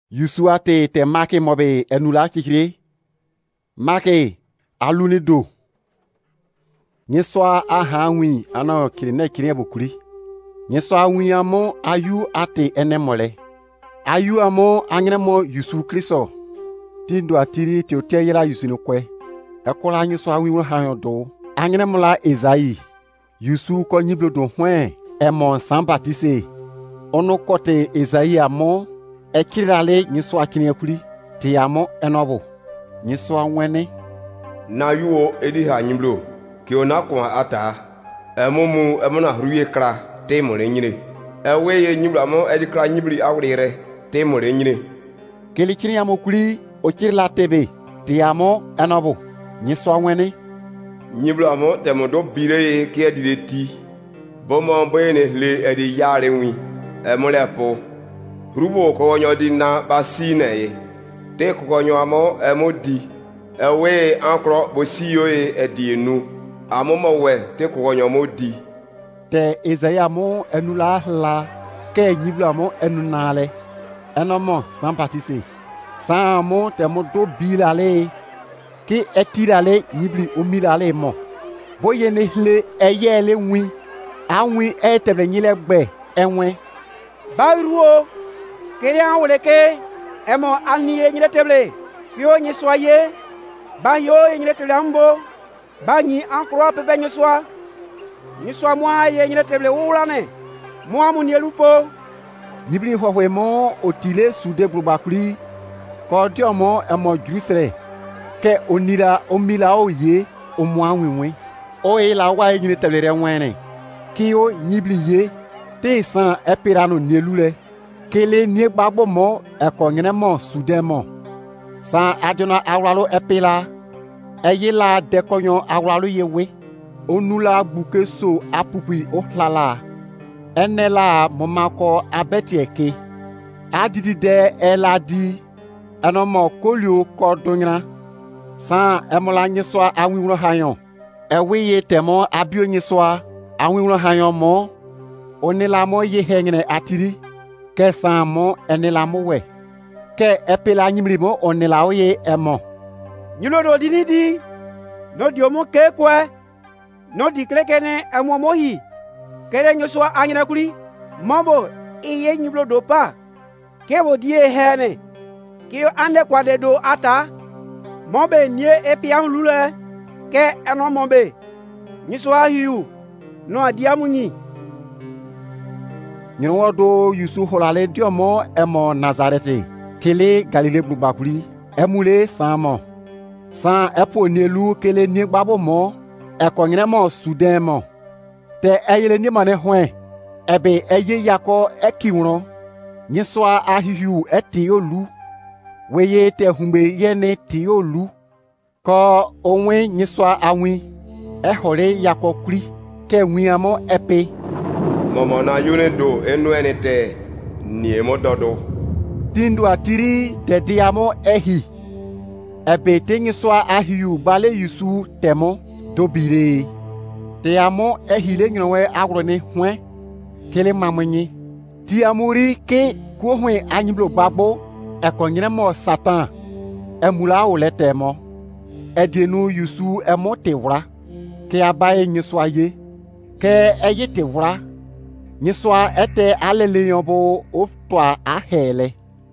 Yusua te make mobe enula chikiri. Make aluni do. Nyeswa aha wi ana kirine kirine bokuri. Nyeswa wi amo ayu ate enemole. Ayu amo angremo Yusu Kristo. Tindo atiri te oteyela Yusino kwe. Ekola nyeswa wi ha do. Angremola Ezayi. Yusu ko nyiblo do hwen emo San Baptiste. Ono kote Ezayi amo ekirale nyeswa kini akuri. Ti amo enobo. Nyeswa wene na yuo edi ha nyiblo ki ona kwa ata emumu emuna hruye kra te more nyire ewe ye nyiblo amo edi kra nyibli awrire te more nyire kelikini amo kuri okirla tebe ti amo enobo. Nyeswa wene nyiblo amo temodo bire ye ki edi ti bomo boyene le edi yare wi emule po hrubo ko nyodi na basine ye te ko nyo amo emodi ewe ankro bosiyo e edienu amomo we te ko nyo modi te Ezaya mo enula la ke nyiblo amo enunale enomo San Baptiste San mo te mo do bilale ki etirale nyibli omilale mo boyene hle eyele wi anwi etebe nyile gbe enwe Bairuo kere anwole ke emo alniye nyile teble yo nyeswaye ba yo nyile teble ambo ba nyi ankro pepe nyeswa mwa ye nyile teble wulane mwa mu nielupo nyibli hwehwe mo otile sude globakuri ko diomo emo Jerusalem ke onira omila oye omwa winwe o ila wa nyile teble re wene ki o nyibli ye te san epirano nielule kele nie gbagbo mo ekonyene mo sude mo san adona awralo epila eyila dekonyo awralo yewe onula gbuke so apupi ohlala enela momako abetieke adidi de eladi enomo kolio kodonya san emola nyeswa awinro hayon ewiye temo abio nyeswa awinro hayon mo onela mo ye hengene atiri ke samo enela mo we ke epela nyimri mo onela oye emo nyilo do dinidi no diomo ke kwe no diklekene emo mohi kere nyoswa anyina kuri mombo iye nyiblo do pa ke bo die hene ki ande kwade do ata mombe nie epiam lule ke eno mombe nyoswa hiu no adiamunyi nyinodo Yusu holale diomo emo Nazarete kele Galile blubakuri emule samo san epo nielu kele ni gbabo mo ekonyene mo Sudan mo te eyele ni mane hwen ebe eye yako ekiwro nyeswa ahihu eti olu weye te humbe yene ti olu ko onwe nyeswa awi ehore yako kuri ke wiamo epe momo na yune do enu enete niemo dodo tindo atiri te diamo ehi ebe tengi swa ahiu bale Yusu temo dobire te amo ehile nyinwe agrone hwen kele mamonyi ti amuri ke ko hwen anyiblo gbagbo ekonyere mo Satan emula ole temo edienu Yusu emo tewra ke abaye nyiswa ye ke eye tewra nyeswa ete aleleyon bo otwa ahele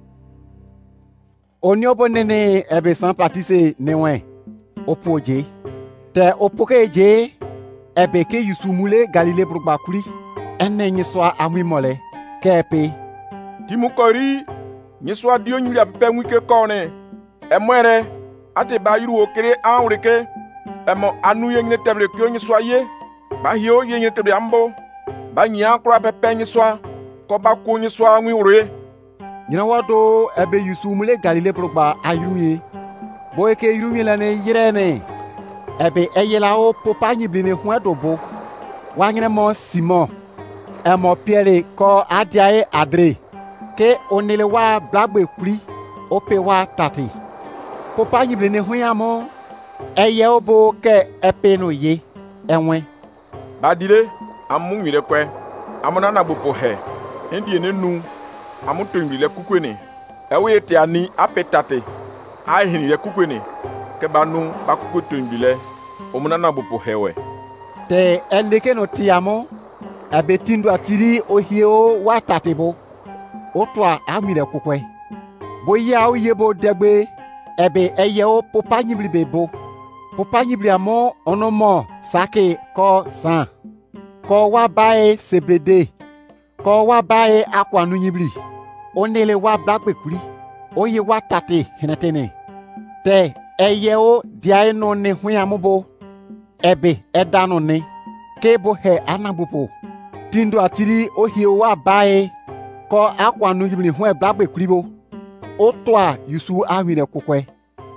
onyobo nene ebe San Baptiste newe opoje te opokeje ebe ke Yusu mule Galile brugbakuri ene nyeswa amimole kepe timukori nyeswa dio nyuli apepe nwike kone emwere ate ba yuru okere anwreke emo anu yenye teble kyo nyeswa ye ba hio yenye teble ambo ba nyia kura pepe nyeswa ko ba ko nyeswa nwure nyina wado ebe Yusu mule Galile brugba ayruye boyeke yruye lane yirene ebe eyela o popa nyibline hwedobo wanyene mo Simon emo Pierre ko adiae Adre ke onele wa blagbe kuri ope wa tati popa nyibline hweamo eye obo ke epeno ye enwe badile amu nwire kwe amuna na bopo he ndi ene nu amu tombile kukwene ewe te ani apetate a hini ye kukwene ke banu ba kukweto mbile omunana bopo hewe te eleke no tiamo abetindu atiri ohio watatebo otwa amire kukwe boya oyebo degbe ebe eyeo popanyibli bebo popanyibli amo onomo sake ko san ko wa bae sebede ko wa bae akwanu nyibli onele wa blagbekuri oye wa tate henetene te eyeo diae no ne hwiamobo ebe edano ne kebo he anabupo tindo atiri ohio wa bae ko akwanu nyibli hwe blagbekuri bo otwa yusu awire kukwe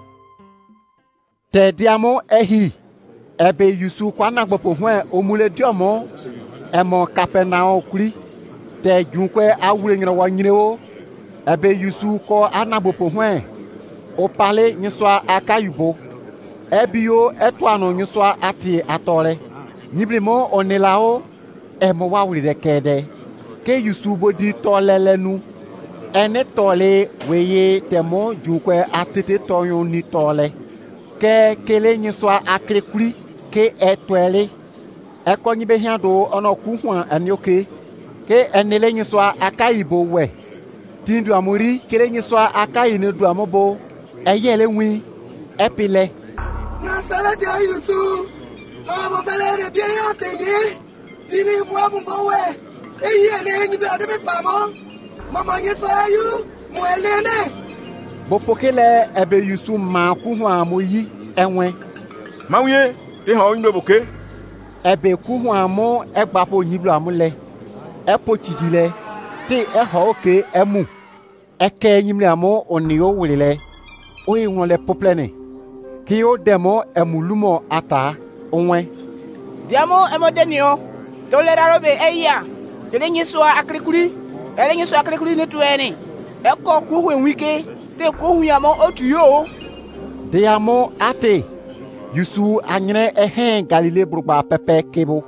te diamo ehi ebe yusu kwana gbopo hwe omule diomo emo kapenao kuri te junkwe awure nyiro wa nyirewo ebe yusu ko anabopo hwe opale nyiswa akayubo ebio etwano nyiswa ati atore nyiblimo onelao emo wawure kede ke yusu bodi tolelenu ene tole weye temo junkwe atete toyo ni tole ke kele nyiswa akrekuri ke etwele ekonyi behiado ono kuhwa anyoke ke enele nyiswa akayibo we tindu amuri kele nyiswa akayine du amobo eyele wi epile na sala de yusu amo belere bien yatege dini bwa mumwe eyele nyi be ade pamo mama nyiswa ayu mwelene bopokele ebe yusu ma kuhwa amoyi enwe mawuye te ha onyi boke ebe kuhwa amo egbapo nyiblu amule epo titile te eho oke emu eke nyimle amo onio wulile oyi wonle poplene ki o demo emulumo ata onwe diamo emodenio tolera robe eya telenyi so akrikuri elenyi so akrikuri netueni eko kuhwe wike te kuhwe amo otuyo diamo ate yusu anyre ehen galile brugba pepe kebo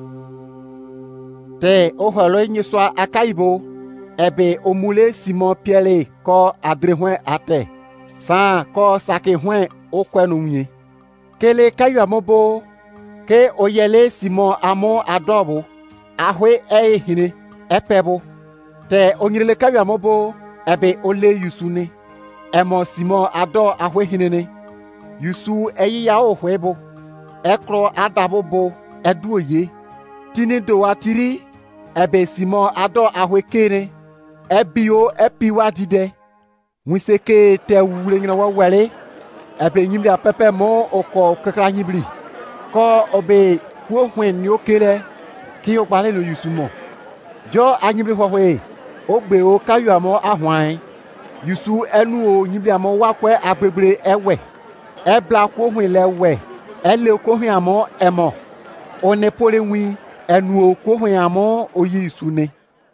te oholo nyiswa akaibo ebe omule simon piele ko adrehwe ate sa ko sake hwe okwenu nyi kele kayu amobo ke oyele simon amo adobo ahwe ehine epebo te onyirele kayu amobo ebe ole yusune emo simon ado ahwe hinene yusu eyiya ohwebo ekro adabo bo eduoye tinido atiri ebe simon ado ahwe kere ebio epiwa dide wiseke te wure nyina wawele ebe nyimli apepe mo oko kekra nyibli ko obe kuo hwen ni okere ki o gbale lo yusu mo jo anyibli hwehwe ogbe o kayu amo ahwan yusu enu o nyibli amo wakwe agbegbre ewe ebla ko hwen lewe ele ko hwen amo emo onepole wi enu o ko hwen amo oyi isune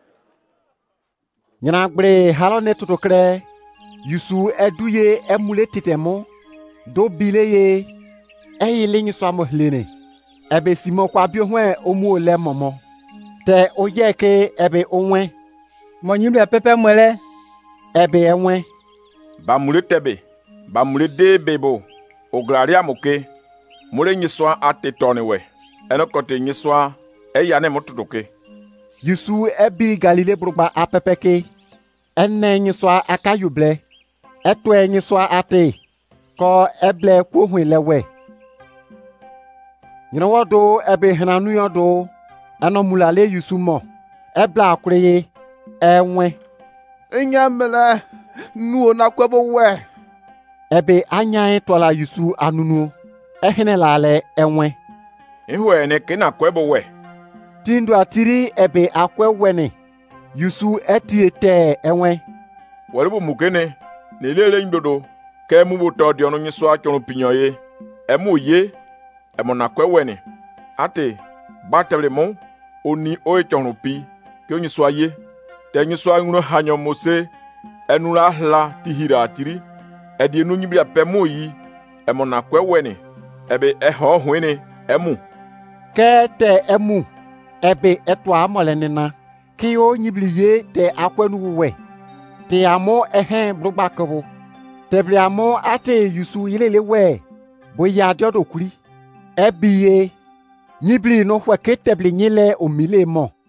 nyina gbre halo ne tutokre yusu eduye emule titemo do bileye eyile nyiso amohlene ebe simon kwa bio hwe omu ole momo te oyeke ebe onwe monyimle pepe mwele ebe enwe bamule tebe bamule de bebo ograria moke mule nyiswa atetone we enokote nyiswa eyane motudoke yusu ebi galile brugba apepeke enne nyiswa akayuble etwe nyiswa ate ko eble kwohwe lewe nyinawodo ebe hananu yodo anomulale yusu mo ebla akureye enwe inyamela nuo na kwebo we ebe anya tola yusu anunu ehene lale enwe ihwe ne kina kwebo we tindu atiri ebe akwe wene yusu etiete enwe waribo mukene ne lele ndodo ke mu boto di onu nyiso achonu pinyoye emu ye emo na kwe wene ate batable mo oni o echonu pi ke nyiso aye te nyiso anuro hanyo mose enura hla tihira atiri edi enu nyibia pemu yi emo na kwe wene ebe eho hwene emu kete emu ebe etwa amolenina ki o nyibliye te akwenu we te amo blogba kebo tebli amo ate yusu ilele we boya diodo kuli ebiye nyibli no hwe ke tebli nyile omile mo